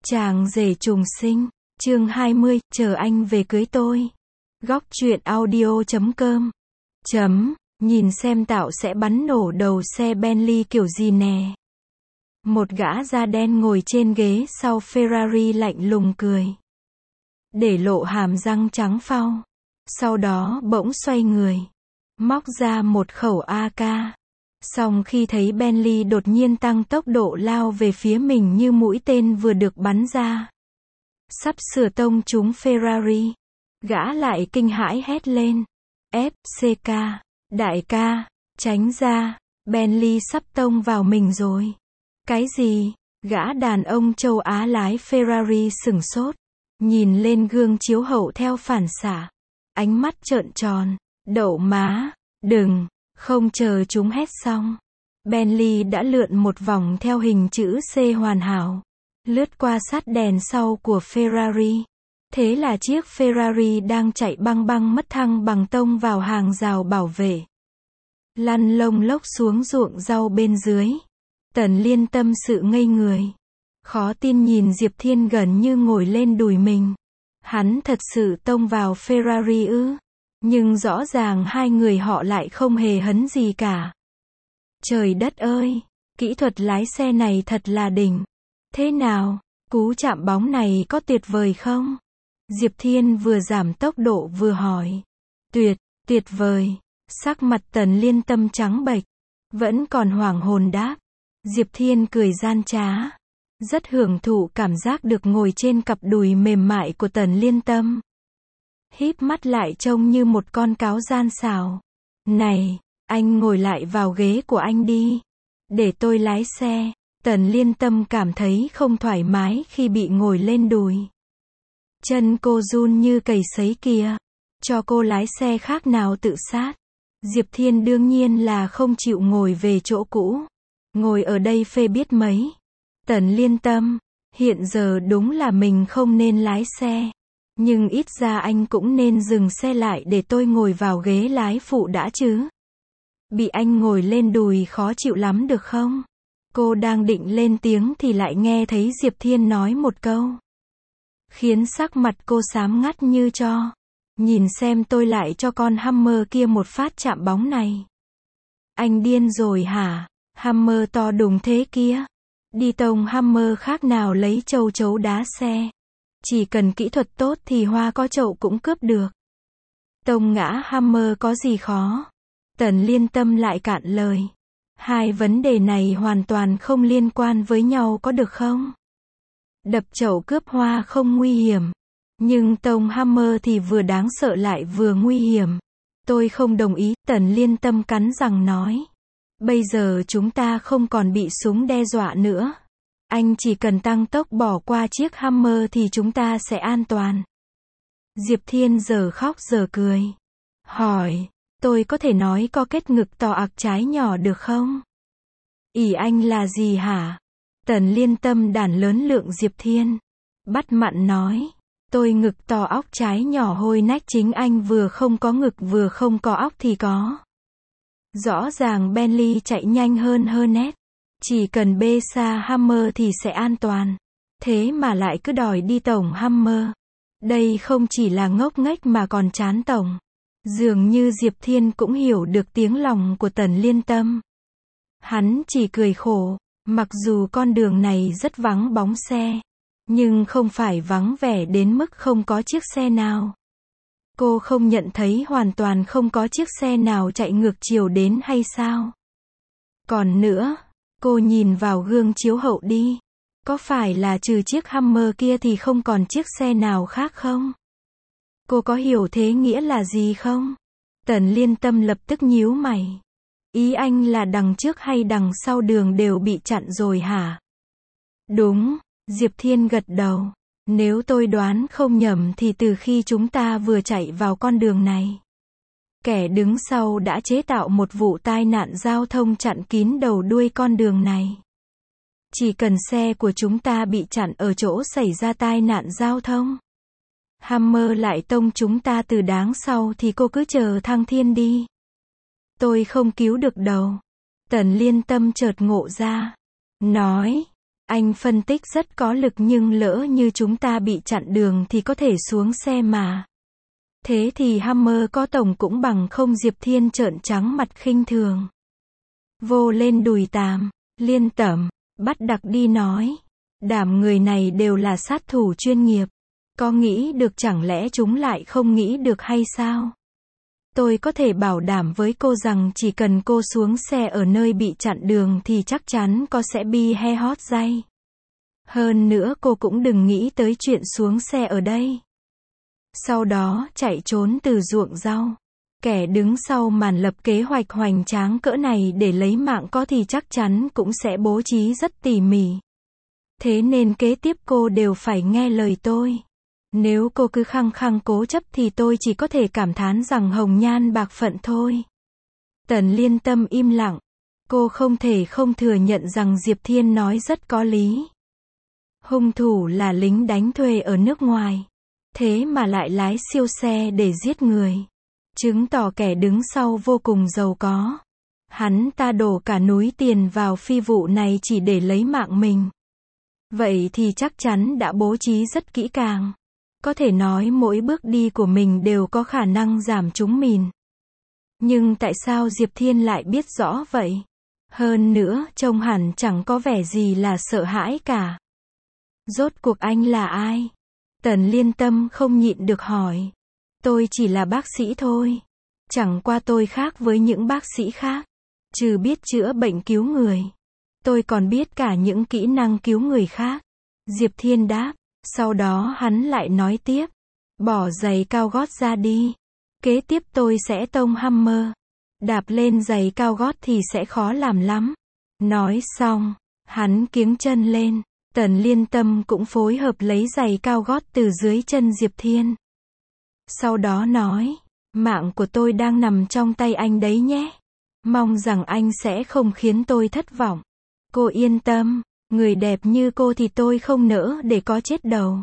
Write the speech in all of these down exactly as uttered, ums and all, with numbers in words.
Chàng rể trùng sinh, chương hai mươi, chờ anh về cưới tôi. Góc truyện audio chấm com. Chấm, nhìn xem Tạo sẽ bắn nổ đầu xe Bentley kiểu gì nè. Một gã da đen ngồi trên ghế sau Ferrari lạnh lùng cười, để lộ hàm răng trắng phau. Sau đó bỗng xoay người, móc ra một khẩu a ca. Song khi thấy Bentley đột nhiên tăng tốc độ lao về phía mình như mũi tên vừa được bắn ra, sắp sửa tông trúng Ferrari, gã lại kinh hãi hét lên. ép xê ca, đại ca, tránh ra, Bentley sắp tông vào mình rồi. Cái gì? Gã đàn ông châu Á lái Ferrari sửng sốt, nhìn lên gương chiếu hậu theo phản xạ, ánh mắt trợn tròn. Đậu má, đừng. Không chờ chúng hét xong, Bentley đã lượn một vòng theo hình chữ C hoàn hảo, lướt qua sát đèn sau của Ferrari. Thế là chiếc Ferrari đang chạy băng băng mất thăng bằng tông vào hàng rào bảo vệ, lăn lông lốc xuống ruộng rau bên dưới. Tần Liên tâm sự ngây người, khó tin nhìn Diệp Thiên gần như ngồi lên đùi mình. Hắn thật sự tông vào Ferrari ư? Nhưng rõ ràng hai người họ lại không hề hấn gì cả. Trời đất ơi, kỹ thuật lái xe này thật là đỉnh. Thế nào, cú chạm bóng này có tuyệt vời không? Diệp Thiên vừa giảm tốc độ vừa hỏi. Tuyệt, tuyệt vời. Sắc mặt Tần Liên tâm trắng bệch, vẫn còn hoảng hồn đáp. Diệp Thiên cười gian trá, rất hưởng thụ cảm giác được ngồi trên cặp đùi mềm mại của Tần Liên tâm. Híp mắt lại trông như một con cáo gian xảo. Này, anh ngồi lại vào ghế của anh đi, để tôi lái xe. Tần Liên tâm cảm thấy không thoải mái khi bị ngồi lên đùi. Chân cô run như cầy sấy kìa. Cho cô lái xe khác nào tự sát. Diệp Thiên đương nhiên là không chịu ngồi về chỗ cũ. Ngồi ở đây phê biết mấy. Tần Liên tâm, hiện giờ đúng là mình không nên lái xe. Nhưng ít ra anh cũng nên dừng xe lại để tôi ngồi vào ghế lái phụ đã chứ. Bị anh ngồi lên đùi khó chịu lắm được không? Cô đang định lên tiếng thì lại nghe thấy Diệp Thiên nói một câu, khiến sắc mặt cô xám ngắt như tro. Nhìn xem tôi lại cho con Hummer kia một phát chạm bóng này. Anh điên rồi hả? Hummer to đùng thế kia. Đi tông Hummer khác nào lấy châu chấu đá xe. Chỉ cần kỹ thuật tốt thì hoa có chậu cũng cướp được. Tông ngã Hummer có gì khó? Tần Liên tâm lại cạn lời. Hai vấn đề này hoàn toàn không liên quan với nhau có được không? Đập chậu cướp hoa không nguy hiểm. Nhưng tông Hummer thì vừa đáng sợ lại vừa nguy hiểm. Tôi không đồng ý, Tần Liên tâm cắn răng nói. Bây giờ chúng ta không còn bị súng đe dọa nữa. Anh chỉ cần tăng tốc bỏ qua chiếc Hummer thì chúng ta sẽ an toàn. Diệp Thiên giờ khóc giờ cười. Hỏi, tôi có thể nói có kết ngực to ạc trái nhỏ được không? Ý anh là gì hả? Tần Liên tâm đản lớn lượng Diệp Thiên. Bắt mặn nói, tôi ngực to óc trái nhỏ hôi nách chính anh vừa không có ngực vừa không có óc thì có. Rõ ràng Bentley chạy nhanh hơn Hornet. Chỉ cần bê xa Hummer thì sẽ an toàn. Thế mà lại cứ đòi đi tổng Hummer. Đây không chỉ là ngốc nghếch mà còn chán tổng. Dường như Diệp Thiên cũng hiểu được tiếng lòng của Tần Liên tâm. Hắn chỉ cười khổ. Mặc dù con đường này rất vắng bóng xe, nhưng không phải vắng vẻ đến mức không có chiếc xe nào. Cô không nhận thấy hoàn toàn không có chiếc xe nào chạy ngược chiều đến hay sao? Còn nữa, cô nhìn vào gương chiếu hậu đi. Có phải là trừ chiếc Hummer kia thì không còn chiếc xe nào khác không? Cô có hiểu thế nghĩa là gì không? Tần Liên tâm lập tức nhíu mày. Ý anh là đằng trước hay đằng sau đường đều bị chặn rồi hả? Đúng, Diệp Thiên gật đầu. Nếu tôi đoán không nhầm thì từ khi chúng ta vừa chạy vào con đường này, kẻ đứng sau đã chế tạo một vụ tai nạn giao thông chặn kín đầu đuôi con đường này. Chỉ cần xe của chúng ta bị chặn ở chỗ xảy ra tai nạn giao thông, Hummer lại tông chúng ta từ đằng sau thì cô cứ chờ thăng thiên đi. Tôi không cứu được đâu. Tần Liên tâm chợt ngộ ra. Nói, Anh phân tích rất có lực nhưng lỡ như chúng ta bị chặn đường thì có thể xuống xe mà. Thế thì Hammer có tổng cũng bằng không, Diệp Thiên trợn trắng mặt khinh thường. Vô lên đùi Tàm, Liên Tẩm, bắt đặc đi nói. Đảm người này đều là sát thủ chuyên nghiệp. Có nghĩ được chẳng lẽ chúng lại không nghĩ được hay sao? Tôi có thể bảo đảm với cô rằng chỉ cần cô xuống xe ở nơi bị chặn đường thì chắc chắn có sẽ be he hot day. Hơn nữa cô cũng đừng nghĩ tới chuyện xuống xe ở đây. Sau đó chạy trốn từ ruộng rau. Kẻ đứng sau màn lập kế hoạch hoành tráng cỡ này để lấy mạng có thì chắc chắn cũng sẽ bố trí rất tỉ mỉ. Thế nên kế tiếp cô đều phải nghe lời tôi. Nếu cô cứ khăng khăng cố chấp thì tôi chỉ có thể cảm thán rằng hồng nhan bạc phận thôi. Tần Liên Tâm im lặng. Cô không thể không thừa nhận rằng Diệp Thiên nói rất có lý. Hung thủ là lính đánh thuê ở nước ngoài. Thế mà lại lái siêu xe để giết người. Chứng tỏ kẻ đứng sau vô cùng giàu có. Hắn ta đổ cả núi tiền vào phi vụ này chỉ để lấy mạng mình. Vậy thì chắc chắn đã bố trí rất kỹ càng. Có thể nói mỗi bước đi của mình đều có khả năng giảm trúng mìn. Nhưng tại sao Diệp Thiên lại biết rõ vậy? Hơn nữa, trông hẳn chẳng có vẻ gì là sợ hãi cả. Rốt cuộc anh là ai? Tần Liên Tâm không nhịn được hỏi. Tôi chỉ là bác sĩ thôi. Chẳng qua tôi khác với những bác sĩ khác. Trừ biết chữa bệnh cứu người. Tôi còn biết cả những kỹ năng cứu người khác. Diệp Thiên đáp. Sau đó hắn lại nói tiếp. Bỏ giày cao gót ra đi. Kế tiếp tôi sẽ tông Hammer. Đạp lên giày cao gót thì sẽ khó làm lắm. Nói xong, hắn kiếng chân lên. Tần Liên Tâm cũng phối hợp lấy giày cao gót từ dưới chân Diệp Thiên. Sau đó nói, mạng của tôi đang nằm trong tay anh đấy nhé. Mong rằng anh sẽ không khiến tôi thất vọng. Cô yên tâm, người đẹp như cô thì tôi không nỡ để có chết đâu.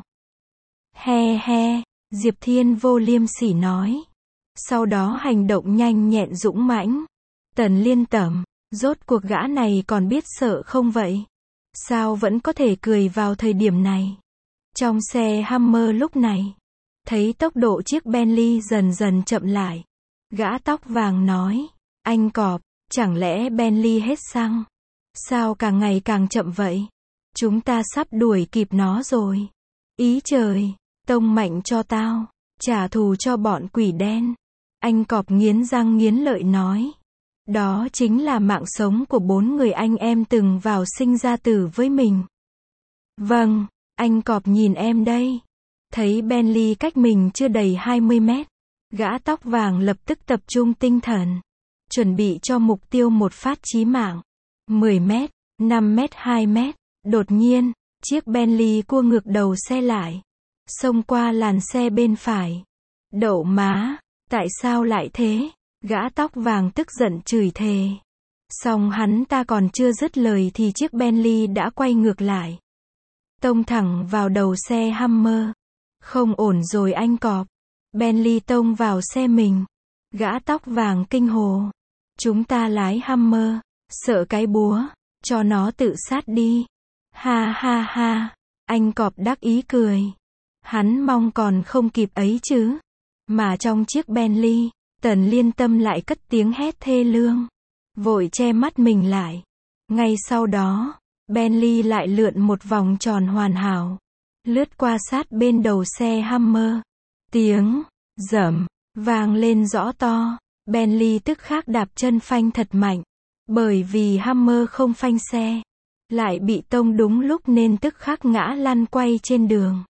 He he, Diệp Thiên vô liêm sỉ nói. Sau đó hành động nhanh nhẹn dũng mãnh. Tần Liên Tẩm, rốt cuộc gã này còn biết sợ không vậy? Sao vẫn có thể cười vào thời điểm này? Trong xe Hammer lúc này, thấy tốc độ chiếc Bentley dần dần chậm lại. Gã tóc vàng nói, anh cọp, chẳng lẽ Bentley hết xăng? Sao càng ngày càng chậm vậy? Chúng ta sắp đuổi kịp nó rồi. Ý trời, tông mạnh cho tao, trả thù cho bọn quỷ đen. Anh cọp nghiến răng nghiến lợi nói. Đó chính là mạng sống của bốn người anh em từng vào sinh ra tử với mình. Vâng, anh cọp nhìn em đây. Thấy Bentley cách mình chưa đầy hai mươi mét. Gã tóc vàng lập tức tập trung tinh thần. Chuẩn bị cho mục tiêu một phát chí mạng. mười mét, năm mét, hai mét. Đột nhiên, chiếc Bentley cua ngược đầu xe lại. Xông qua làn xe bên phải. Đậu má, tại sao lại thế? Gã tóc vàng tức giận chửi thề. Xong hắn ta còn chưa dứt lời thì chiếc Bentley đã quay ngược lại. Tông thẳng vào đầu xe Hammer. Không ổn rồi anh cọp. Bentley tông vào xe mình. Gã tóc vàng kinh hồ. Chúng ta lái Hammer. Sợ cái búa. Cho nó tự sát đi. Ha ha ha. Anh cọp đắc ý cười. Hắn mong còn không kịp ấy chứ. Mà trong chiếc Bentley, Tần Liên Tâm lại cất tiếng hét thê lương. Vội che mắt mình lại. Ngay sau đó, Bentley lại lượn một vòng tròn hoàn hảo. Lướt qua sát bên đầu xe Hammer. Tiếng rầm vang lên rõ to. Bentley tức khắc đạp chân phanh thật mạnh. Bởi vì Hammer không phanh xe. Lại bị tông đúng lúc nên tức khắc ngã lăn quay trên đường.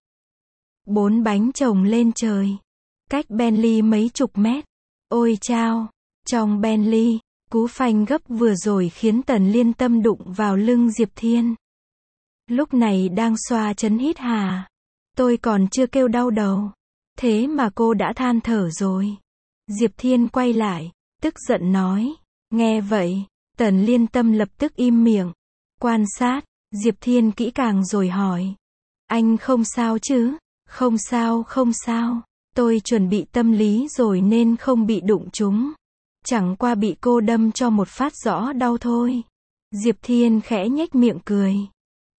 Bốn bánh chồng lên trời. Cách Bentley mấy chục mét. Ôi chao! Trong Bentley, cú phanh gấp vừa rồi khiến Tần Liên Tâm đụng vào lưng Diệp Thiên. Lúc này đang xoa chấn hít hà. Tôi còn chưa kêu đau đầu. Thế mà cô đã than thở rồi. Diệp Thiên quay lại, tức giận nói. Nghe vậy, Tần Liên Tâm lập tức im miệng. Quan sát, Diệp Thiên kỹ càng rồi hỏi. Anh không sao chứ? Không sao, không sao. Tôi chuẩn bị tâm lý rồi nên không bị đụng trúng. Chẳng qua bị cô đâm cho một phát rõ đau thôi. Diệp Thiên khẽ nhếch miệng cười.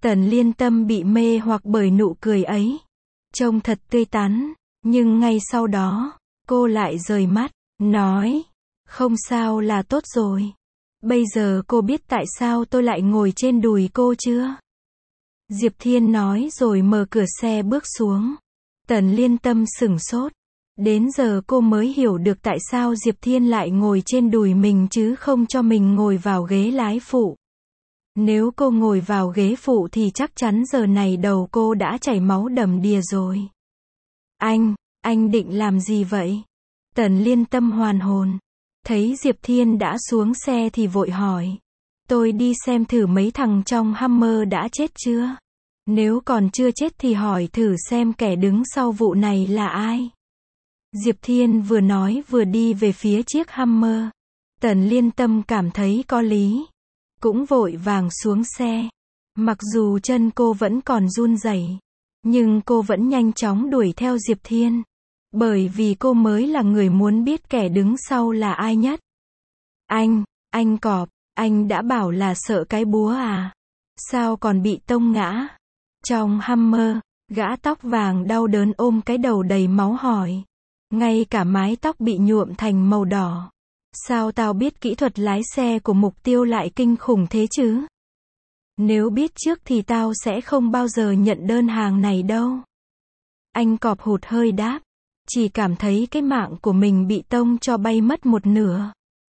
Tần Liên Tâm bị mê hoặc bởi nụ cười ấy. Trông thật tươi tắn, nhưng ngay sau đó, cô lại rời mắt, nói, không sao là tốt rồi. Bây giờ cô biết tại sao tôi lại ngồi trên đùi cô chưa? Diệp Thiên nói rồi mở cửa xe bước xuống. Tần Liên Tâm sửng sốt. Đến giờ cô mới hiểu được tại sao Diệp Thiên lại ngồi trên đùi mình chứ không cho mình ngồi vào ghế lái phụ. Nếu cô ngồi vào ghế phụ thì chắc chắn giờ này đầu cô đã chảy máu đầm đìa rồi. Anh, anh định làm gì vậy? Tần Liên Tâm hoàn hồn. Thấy Diệp Thiên đã xuống xe thì vội hỏi. Tôi đi xem thử mấy thằng trong Hummer đã chết chưa? Nếu còn chưa chết thì hỏi thử xem kẻ đứng sau vụ này là ai. Diệp Thiên vừa nói vừa đi về phía chiếc Hummer. Tần Liên Tâm cảm thấy có lý. Cũng vội vàng xuống xe. Mặc dù chân cô vẫn còn run rẩy, nhưng cô vẫn nhanh chóng đuổi theo Diệp Thiên. Bởi vì cô mới là người muốn biết kẻ đứng sau là ai nhất. Anh, anh cọp, anh đã bảo là sợ cái búa à? Sao còn bị tông ngã? Trong Hummer, gã tóc vàng đau đớn ôm cái đầu đầy máu hỏi. Ngay cả mái tóc bị nhuộm thành màu đỏ. Sao tao biết kỹ thuật lái xe của Mục Tiêu lại kinh khủng thế chứ? Nếu biết trước thì tao sẽ không bao giờ nhận đơn hàng này đâu. Anh cọp hụt hơi đáp. Chỉ cảm thấy cái mạng của mình bị tông cho bay mất một nửa.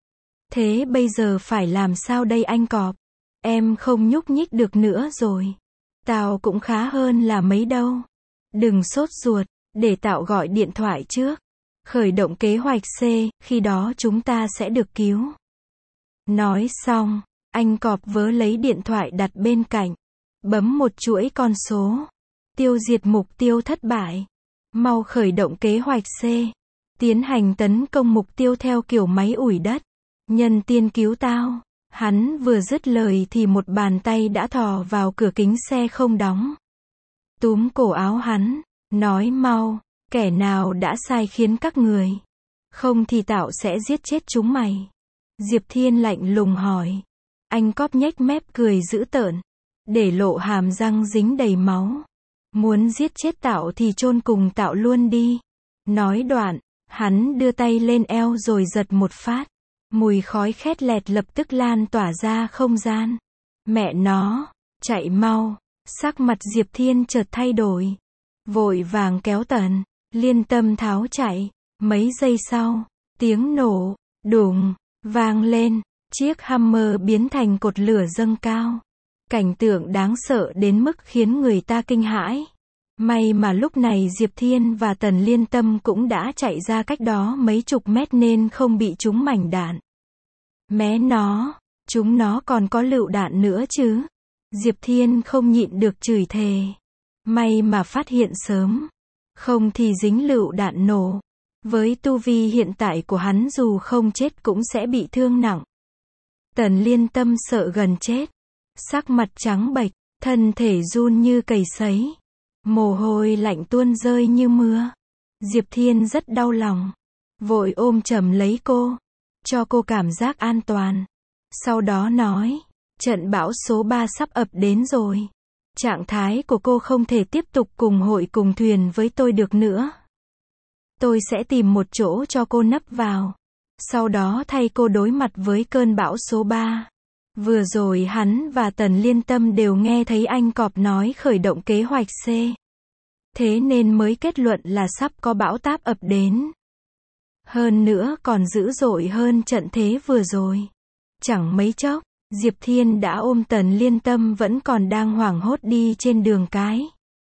Thế bây giờ phải làm sao đây anh cọp? Em không nhúc nhích được nữa rồi. Tao cũng khá hơn là mấy đâu. Đừng sốt ruột, để tao gọi điện thoại trước. Khởi động kế hoạch C, khi đó chúng ta sẽ được cứu. Nói xong, anh cọp vớ lấy điện thoại đặt bên cạnh. Bấm một chuỗi con số. Tiêu diệt mục tiêu thất bại. Mau khởi động kế hoạch C. Tiến hành tấn công mục tiêu theo kiểu máy ủi đất. Nhân tiên cứu tao. Hắn vừa dứt lời thì một bàn tay đã thò vào cửa kính xe không đóng. Túm cổ áo hắn. Nói mau. Kẻ nào đã sai khiến các người? Không thì tao sẽ giết chết chúng mày. Diệp Thiên lạnh lùng hỏi. Anh cóp nhếch mép cười dữ tợn. Để lộ hàm răng dính đầy máu. Muốn giết chết tao thì chôn cùng tao luôn đi. Nói đoạn, hắn đưa tay lên eo rồi giật một phát. Mùi khói khét lẹt lập tức lan tỏa ra không gian. Mẹ nó, chạy mau. Sắc mặt Diệp Thiên chợt thay đổi. Vội vàng kéo Tần Liên Tâm tháo chạy. Mấy giây sau, tiếng nổ, đùng, vang lên. Chiếc Hummer biến thành cột lửa dâng cao. Cảnh tượng đáng sợ đến mức khiến người ta kinh hãi. May mà lúc này Diệp Thiên và Tần Liên Tâm cũng đã chạy ra cách đó mấy chục mét nên không bị trúng mảnh đạn. Mé nó, chúng nó còn có lựu đạn nữa chứ. Diệp Thiên không nhịn được chửi thề. May mà phát hiện sớm. Không thì dính lựu đạn nổ. Với tu vi hiện tại của hắn dù không chết cũng sẽ bị thương nặng. Tần Liên Tâm sợ gần chết. Sắc mặt trắng bệch, thân thể run như cầy sấy. Mồ hôi lạnh tuôn rơi như mưa. Diệp Thiên rất đau lòng. Vội ôm chầm lấy cô. Cho cô cảm giác an toàn. Sau đó nói. Trận bão số ba sắp ập đến rồi. Trạng thái của cô không thể tiếp tục cùng hội cùng thuyền với tôi được nữa. Tôi sẽ tìm một chỗ cho cô nấp vào. Sau đó thay cô đối mặt với cơn bão số ba. Vừa rồi hắn và Tần Liên Tâm đều nghe thấy anh cọp nói khởi động kế hoạch C. Thế nên mới kết luận là sắp có bão táp ập đến. Hơn nữa còn dữ dội hơn trận thế vừa rồi. Chẳng mấy chốc, Diệp Thiên đã ôm Tần Liên Tâm vẫn còn đang hoảng hốt đi trên đường cái.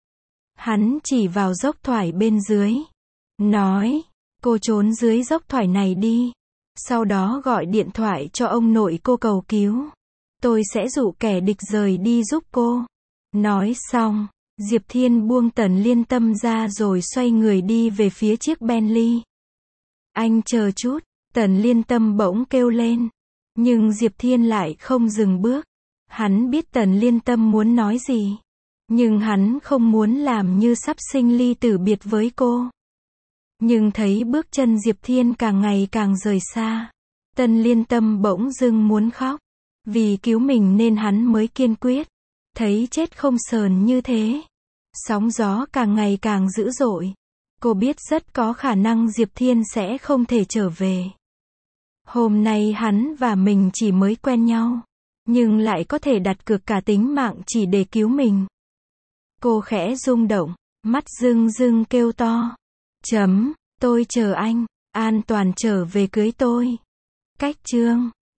Hắn chỉ vào dốc thoải bên dưới. Nói, cô trốn dưới dốc thoải này đi. Sau đó gọi điện thoại cho ông nội cô cầu cứu. Tôi sẽ dụ kẻ địch rời đi giúp cô. Nói xong, Diệp Thiên buông Tần Liên Tâm ra rồi xoay người đi về phía chiếc Bentley. Anh chờ chút, Tần Liên Tâm bỗng kêu lên. Nhưng Diệp Thiên lại không dừng bước. Hắn biết Tần Liên Tâm muốn nói gì. Nhưng hắn không muốn làm như sắp sinh ly tử biệt với cô. Nhưng thấy bước chân Diệp Thiên càng ngày càng rời xa. Tần Liên Tâm bỗng dưng muốn khóc. Vì cứu mình nên hắn mới kiên quyết. Thấy chết không sờn như thế. Sóng gió càng ngày càng dữ dội. Cô biết rất có khả năng Diệp Thiên sẽ không thể trở về. Hôm nay hắn và mình chỉ mới quen nhau, nhưng lại có thể đặt cược cả tính mạng chỉ để cứu mình. Cô khẽ rung động, mắt rưng rưng kêu to. Chấm, tôi chờ anh, an toàn trở về cưới tôi. Cách chương